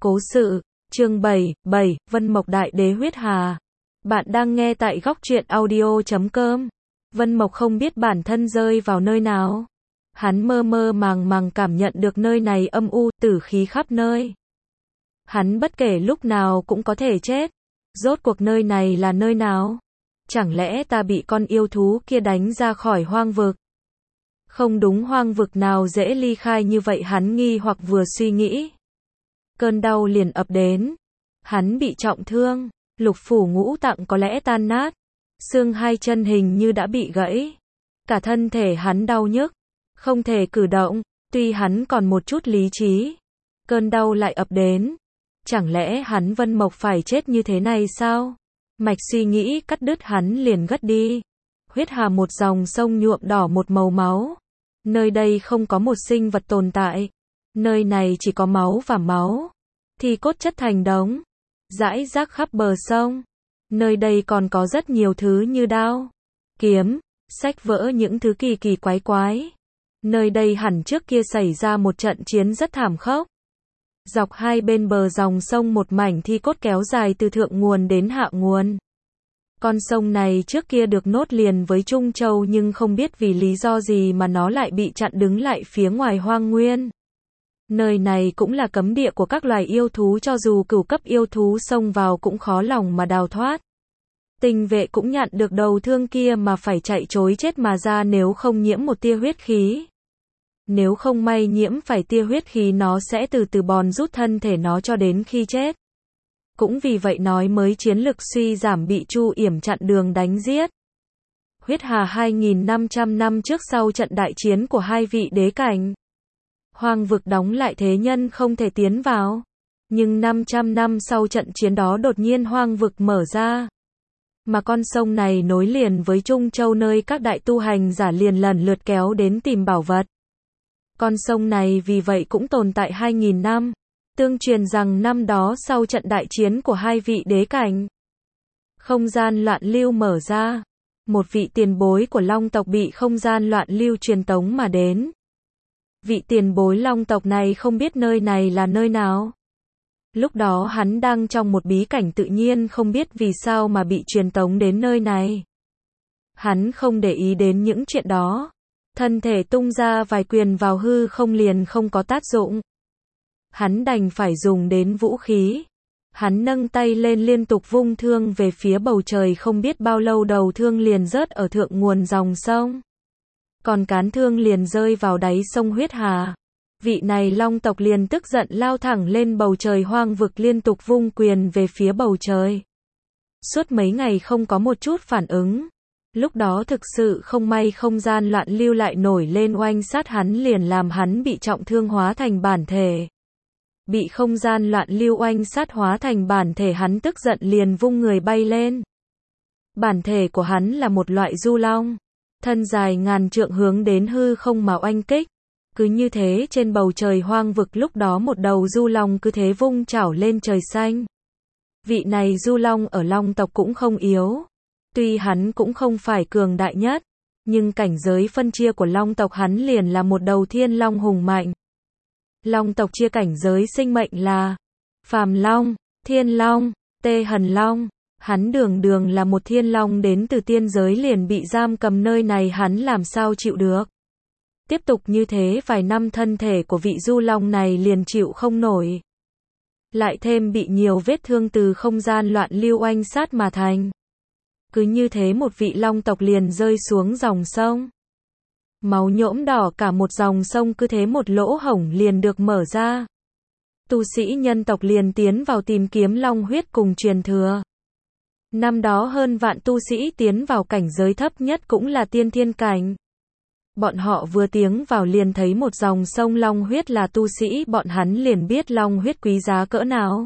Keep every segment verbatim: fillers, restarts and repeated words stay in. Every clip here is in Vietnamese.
Cố sự, chương bảy, bảy, Vân Mộc Đại Đế huyết hà. Bạn đang nghe tại góc truyện audio chấm com. Vân Mộc không biết bản thân rơi vào nơi nào. Hắn mơ mơ màng màng cảm nhận được nơi này âm u, tử khí khắp nơi. Hắn bất kể lúc nào cũng có thể chết. Rốt cuộc nơi này là nơi nào? Chẳng lẽ ta bị con yêu thú kia đánh ra khỏi hoang vực? Không đúng, hoang vực nào dễ ly khai như vậy, hắn nghi hoặc vừa suy nghĩ. Cơn đau liền ập đến. Hắn bị trọng thương, lục phủ ngũ tạng có lẽ tan nát. Xương hai chân hình như đã bị gãy. Cả thân thể hắn đau nhức, không thể cử động, tuy hắn còn một chút lý trí. Cơn đau lại ập đến. Chẳng lẽ hắn Vân Mộc phải chết như thế này sao? Mạch suy nghĩ cắt đứt hắn liền gất đi. Huyết hà một dòng sông nhuộm đỏ một màu máu. Nơi đây không có một sinh vật tồn tại. Nơi này chỉ có máu và máu. Thì cốt chất thành đống, rải rác khắp bờ sông. Nơi đây còn có rất nhiều thứ như đao, kiếm, sách vỡ, những thứ kỳ kỳ quái quái. Nơi đây hẳn trước kia xảy ra một trận chiến rất thảm khốc. Dọc hai bên bờ dòng sông một mảnh thi cốt kéo dài từ thượng nguồn đến hạ nguồn. Con sông này trước kia được nốt liền với Trung Châu, nhưng không biết vì lý do gì mà nó lại bị chặn đứng lại phía ngoài hoang nguyên. Nơi này cũng là cấm địa của các loài yêu thú, cho dù cửu cấp yêu thú xông vào cũng khó lòng mà đào thoát. Tinh vệ cũng nhận được đầu thương kia mà phải chạy trối chết mà ra nếu không nhiễm một tia huyết khí. Nếu không may nhiễm phải tia huyết khí, nó sẽ từ từ bòn rút thân thể nó cho đến khi chết. Cũng vì vậy nói mới chiến lực suy giảm, bị Chu Yểm chặn đường đánh giết. Huyết hà hai nghìn năm trăm năm trước, sau trận đại chiến của hai vị đế cảnh, hoang vực đóng lại, thế nhân không thể tiến vào. Nhưng năm trăm năm sau trận chiến đó đột nhiên hoang vực mở ra. Mà con sông này nối liền với Trung Châu, nơi các đại tu hành giả liền lần lượt kéo đến tìm bảo vật. Con sông này vì vậy cũng tồn tại hai nghìn năm. Tương truyền rằng năm đó sau trận đại chiến của hai vị đế cảnh, không gian loạn lưu mở ra. Một vị tiền bối của Long tộc bị không gian loạn lưu truyền tống mà đến. Vị tiền bối Long tộc này không biết nơi này là nơi nào. Lúc đó hắn đang trong một bí cảnh tự nhiên, không biết vì sao mà bị truyền tống đến nơi này. Hắn không để ý đến những chuyện đó. Thân thể tung ra vài quyền vào hư không liền không có tác dụng. Hắn đành phải dùng đến vũ khí. Hắn nâng tay lên liên tục vung thương về phía bầu trời, không biết bao lâu đầu thương liền rớt ở thượng nguồn dòng sông. Còn cán thương liền rơi vào đáy sông huyết hà. Vị này Long tộc liền tức giận lao thẳng lên bầu trời hoang vực, liên tục vung quyền về phía bầu trời. Suốt mấy ngày không có một chút phản ứng. Lúc đó thực sự không may không gian loạn lưu lại nổi lên oanh sát hắn, liền làm hắn bị trọng thương hóa thành bản thể. Bị không gian loạn lưu oanh sát hóa thành bản thể, hắn tức giận liền vung người bay lên. Bản thể của hắn là một loại du long. Thân dài ngàn trượng hướng đến hư không mà oanh kích. Cứ như thế trên bầu trời hoang vực lúc đó một đầu du long cứ thế vung chảo lên trời xanh. Vị này du long ở Long tộc cũng không yếu. Tuy hắn cũng không phải cường đại nhất, nhưng cảnh giới phân chia của Long tộc hắn liền là một đầu thiên long hùng mạnh. Long tộc chia cảnh giới sinh mệnh là phàm long, thiên long, tê hần long. Hắn đường đường là một thiên long đến từ tiên giới liền bị giam cầm nơi này, hắn làm sao chịu được. Tiếp tục như thế vài năm, thân thể của vị du long này liền chịu không nổi. Lại thêm bị nhiều vết thương từ không gian loạn lưu oanh sát mà thành. Cứ như thế một vị long tộc liền rơi xuống dòng sông. Máu nhỗm đỏ cả một dòng sông, cứ thế một lỗ hổng liền được mở ra. Tu sĩ nhân tộc liền tiến vào tìm kiếm long huyết cùng truyền thừa. Năm đó hơn vạn tu sĩ tiến vào cảnh giới thấp nhất cũng là tiên thiên cảnh. Bọn họ vừa tiến vào liền thấy một dòng sông long huyết là tu sĩ, bọn hắn liền biết long huyết quý giá cỡ nào.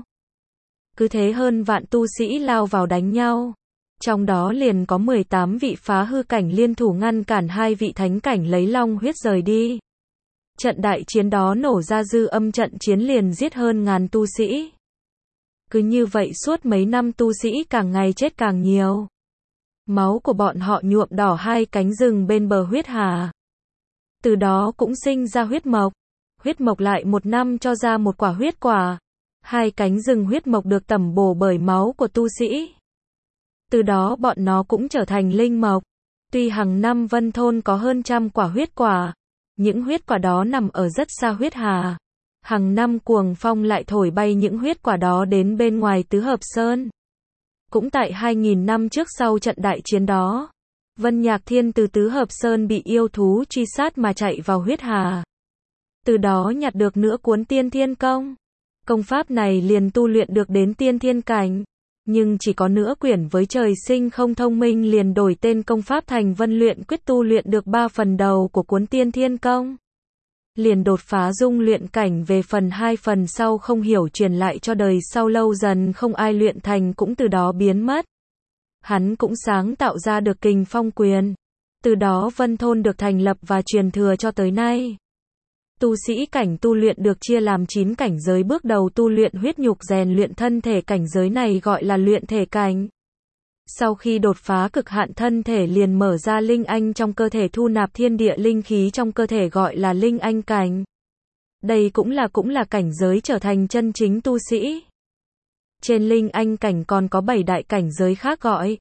Cứ thế hơn vạn tu sĩ lao vào đánh nhau. Trong đó liền có mười tám vị phá hư cảnh liên thủ ngăn cản hai vị thánh cảnh lấy long huyết rời đi. Trận đại chiến đó nổ ra, dư âm trận chiến liền giết hơn ngàn tu sĩ. Cứ như vậy suốt mấy năm, tu sĩ càng ngày chết càng nhiều. Máu của bọn họ nhuộm đỏ hai cánh rừng bên bờ huyết hà. Từ đó cũng sinh ra huyết mộc. Huyết mộc lại một năm cho ra một quả huyết quả. Hai cánh rừng huyết mộc được tẩm bổ bởi máu của tu sĩ. Từ đó bọn nó cũng trở thành linh mộc. Tuy hàng năm Vân Thôn có hơn trăm quả huyết quả, những huyết quả đó nằm ở rất xa huyết hà. Hàng năm cuồng phong lại thổi bay những huyết quả đó đến bên ngoài Tứ Hợp Sơn. Cũng tại hai nghìn năm trước sau trận đại chiến đó, Vân Nhạc Thiên từ Tứ Hợp Sơn bị yêu thú truy sát mà chạy vào huyết hà. Từ đó nhặt được nửa cuốn Tiên Thiên Công. Công pháp này liền tu luyện được đến tiên thiên cảnh. Nhưng chỉ có nửa quyển với trời sinh không thông minh liền đổi tên công pháp thành Vân Luyện Quyết, tu luyện được ba phần đầu của cuốn Tiên Thiên Công. Liền đột phá dung luyện cảnh, về phần hai phần sau không hiểu truyền lại cho đời sau, lâu dần không ai luyện thành cũng từ đó biến mất. Hắn cũng sáng tạo ra được Kình Phong Quyền. Từ đó Vân Thôn được thành lập và truyền thừa cho tới nay. Tu sĩ cảnh tu luyện được chia làm chín cảnh giới, bước đầu tu luyện huyết nhục rèn luyện thân thể, cảnh giới này gọi là luyện thể cảnh. Sau khi đột phá cực hạn thân thể liền mở ra linh anh trong cơ thể, thu nạp thiên địa linh khí trong cơ thể gọi là linh anh cảnh. Đây cũng là cũng là cảnh giới trở thành chân chính tu sĩ. Trên linh anh cảnh còn có bảy đại cảnh giới khác gọi: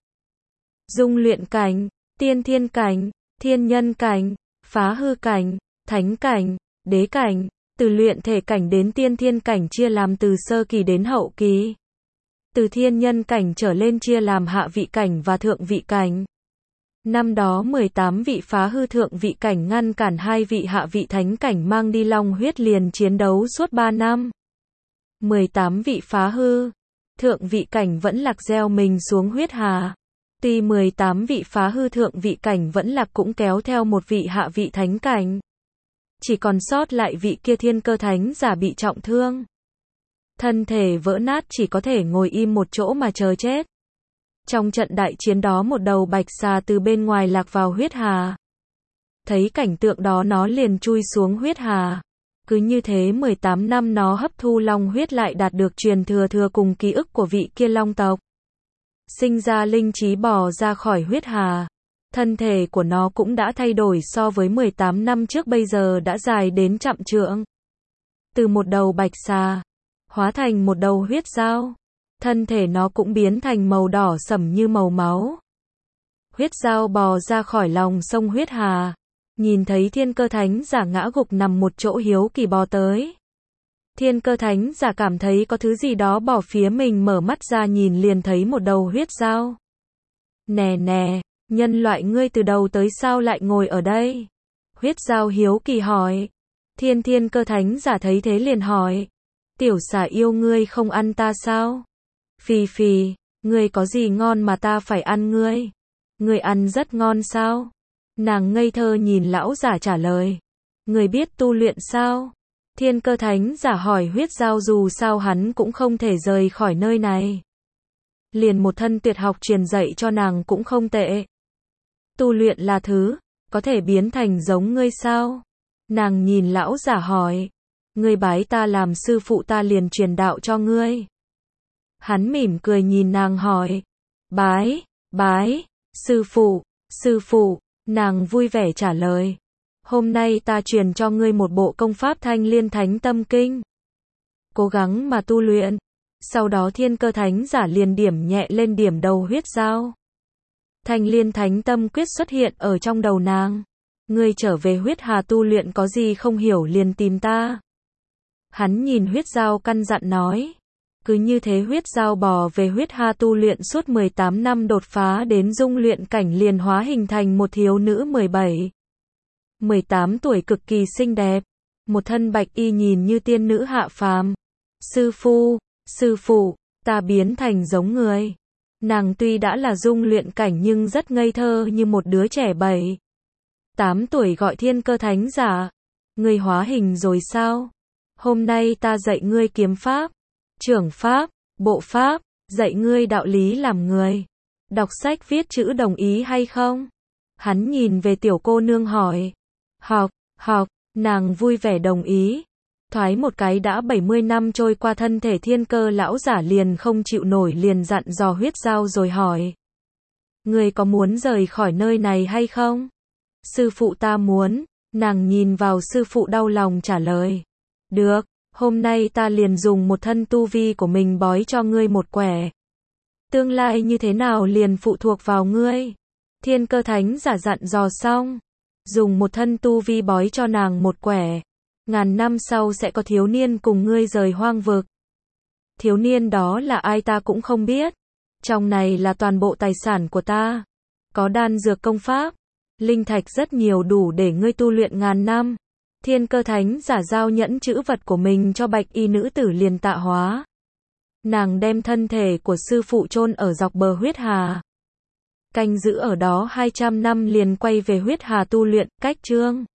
dung luyện cảnh, tiên thiên cảnh, thiên nhân cảnh, phá hư cảnh, thánh cảnh, đế cảnh. Từ luyện thể cảnh đến tiên thiên cảnh chia làm từ sơ kỳ đến hậu kỳ. Từ thiên nhân cảnh trở lên chia làm hạ vị cảnh và thượng vị cảnh. Năm đó mười tám vị phá hư thượng vị cảnh ngăn cản hai vị hạ vị thánh cảnh mang đi long huyết, liền chiến đấu suốt ba năm. mười tám vị phá hư thượng vị cảnh vẫn lạc gieo mình xuống huyết hà. Tuy mười tám vị phá hư thượng vị cảnh vẫn lạc cũng kéo theo một vị hạ vị thánh cảnh. Chỉ còn sót lại vị kia thiên cơ thánh giả bị trọng thương. Thân thể vỡ nát, chỉ có thể ngồi im một chỗ mà chờ chết. Trong trận đại chiến đó một đầu bạch xà từ bên ngoài lạc vào huyết hà. Thấy cảnh tượng đó nó liền chui xuống huyết hà. Cứ như thế mười tám năm nó hấp thu long huyết, lại đạt được truyền thừa thừa cùng ký ức của vị kia long tộc. Sinh ra linh trí bò ra khỏi huyết hà. Thân thể của nó cũng đã thay đổi so với mười tám năm trước, bây giờ đã dài đến trăm trượng. Từ một đầu bạch xà hóa thành một đầu huyết dao. Thân thể nó cũng biến thành màu đỏ sẫm như màu máu. Huyết dao bò ra khỏi lòng sông huyết hà. Nhìn thấy thiên cơ thánh giả ngã gục nằm một chỗ, hiếu kỳ bò tới. Thiên cơ thánh giả cảm thấy có thứ gì đó bỏ phía mình, mở mắt ra nhìn liền thấy một đầu huyết dao. Nè nè, nhân loại ngươi từ đầu tới sao lại ngồi ở đây? Huyết dao hiếu kỳ hỏi. Thiên thiên cơ thánh giả thấy thế liền hỏi. Tiểu xà yêu, ngươi không ăn ta sao? Phì phì, ngươi có gì ngon mà ta phải ăn ngươi? Ngươi ăn rất ngon sao? Nàng ngây thơ nhìn lão giả trả lời. Ngươi biết tu luyện sao? Thiên cơ thánh giả hỏi huyết dao, dù sao hắn cũng không thể rời khỏi nơi này. Liền một thân tuyệt học truyền dạy cho nàng cũng không tệ. Tu luyện là thứ, có thể biến thành giống ngươi sao? Nàng nhìn lão giả hỏi. Ngươi bái ta làm sư phụ, ta liền truyền đạo cho ngươi. Hắn mỉm cười nhìn nàng hỏi. Bái, bái, sư phụ, sư phụ. Nàng vui vẻ trả lời. Hôm nay ta truyền cho ngươi một bộ công pháp Thanh Liên Thánh Tâm Kinh. Cố gắng mà tu luyện. Sau đó thiên cơ thánh giả liền điểm nhẹ lên điểm đầu huyết dao. Thanh Liên Thánh Tâm Quyết xuất hiện ở trong đầu nàng. Ngươi trở về huyết hà tu luyện, có gì không hiểu liền tìm ta. Hắn nhìn huyết dao căn dặn nói. Cứ như thế huyết dao bò về huyết hà tu luyện suốt mười tám năm, đột phá đến dung luyện cảnh, liền hóa hình thành một thiếu nữ mười bảy, mười tám tuổi cực kỳ xinh đẹp. Một thân bạch y nhìn như tiên nữ hạ phàm. Sư phu, sư phụ, ta biến thành giống người. Nàng tuy đã là dung luyện cảnh nhưng rất ngây thơ như một đứa trẻ bảy, tám tuổi, gọi thiên cơ thánh giả. Ngươi hóa hình rồi sao? Hôm nay ta dạy ngươi kiếm pháp, trưởng pháp, bộ pháp, dạy ngươi đạo lý làm người. Đọc sách viết chữ đồng ý hay không? Hắn nhìn về tiểu cô nương hỏi. Học, học, nàng vui vẻ đồng ý. Thoái một cái đã bảy mươi năm trôi qua, thân thể thiên cơ lão giả liền không chịu nổi, liền dặn dò huyết dao rồi hỏi. Ngươi có muốn rời khỏi nơi này hay không? Sư phụ ta muốn. Nàng nhìn vào sư phụ đau lòng trả lời. Được, Hôm nay ta liền dùng một thân tu vi của mình bói cho ngươi một quẻ. Tương lai như thế nào liền phụ thuộc vào ngươi. Thiên Cơ Thánh giả dặn dò xong, dùng một thân tu vi bói cho nàng một quẻ. Ngàn năm sau sẽ có thiếu niên cùng ngươi rời hoang vực. Thiếu niên đó là ai ta cũng không biết. Trong này là toàn bộ tài sản của ta. Có đan dược công pháp, linh thạch rất nhiều đủ để ngươi tu luyện ngàn năm. Thiên Cơ Thánh giả giao nhẫn chữ vật của mình cho bạch y nữ tử liền tạ hóa. Nàng đem thân thể của sư phụ chôn ở dọc bờ huyết hà. Canh giữ ở đó hai trăm năm liền quay về huyết hà tu luyện, cách chương